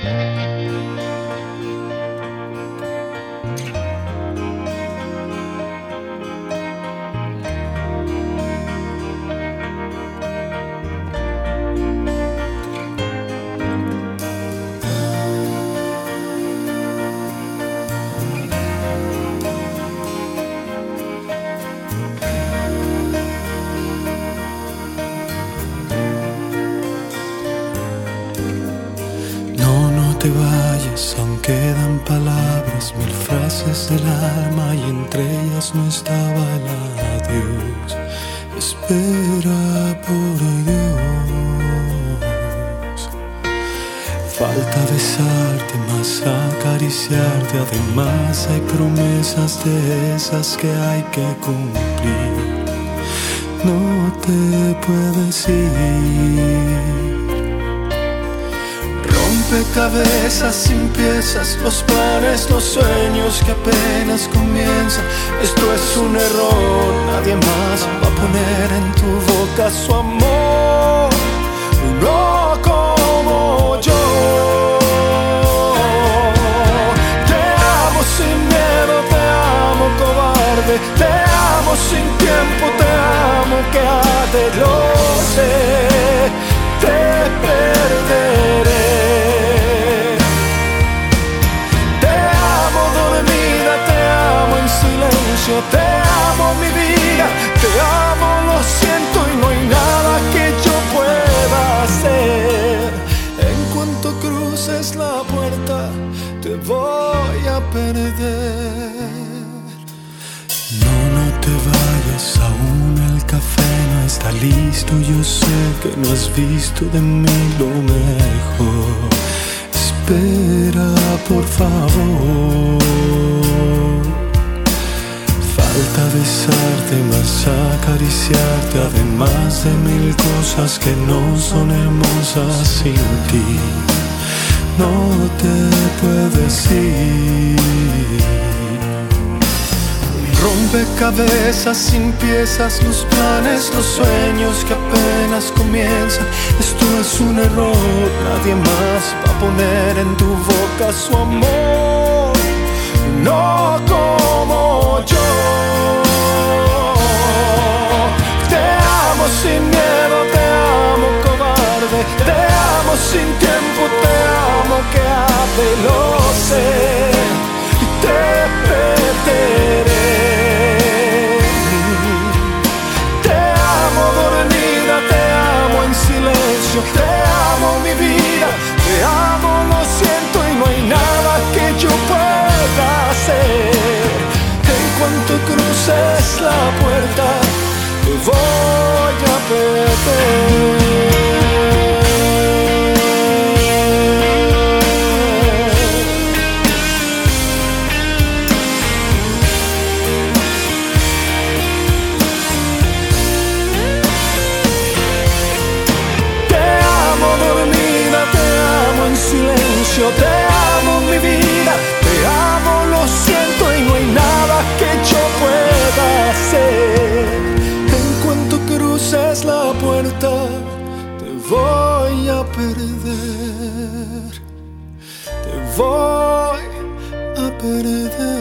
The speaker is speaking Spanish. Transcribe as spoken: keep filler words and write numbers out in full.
te vayas, aún quedan palabras, mil frases del alma y entre ellas no estaba el adiós. Espera por Dios. Falta besarte, más acariciarte, además hay promesas de esas que hay que cumplir. No te puedes ir. Rompecabezas sin piezas, los planes, los sueños que apenas comienzan. Esto es un error, nadie más va a poner en tu boca su amor, no como yo. Te amo sin miedo, te amo cobarde, te amo sin tiempo, te amo que arde, lo sé, te perderé. Te amo mi vida, te amo, lo siento y no hay nada que yo pueda hacer. En cuanto cruces la puerta, te voy a perder. No, no te vayas, aún el café no está listo. Yo sé que no has visto de mí lo mejor. Espera, por favor. Falta besarte, más acariciarte, además de mil cosas que no son hermosas sin ti. No te puedes ir. Rompecabezas sin piezas, los planes, los sueños que apenas comienzan. Esto es un error, nadie más va a poner en tu boca su amor, no como yo. Sin miedo, te amo cobarde, te amo sin tiempo, te amo que arde, lo sé, y te perderé. Te amo dormida, te amo en silencio, te amo mi vida, te amo, lo siento y no hay nada que yo pueda hacer. En cuanto cruces la puerta, te voy a perder. Te amo dormida, te amo en silencio, te amo mi vida, te amo, lo siento y no hay nada que yo pueda hacer. Cruces la puerta, te voy a perder, te voy a perder.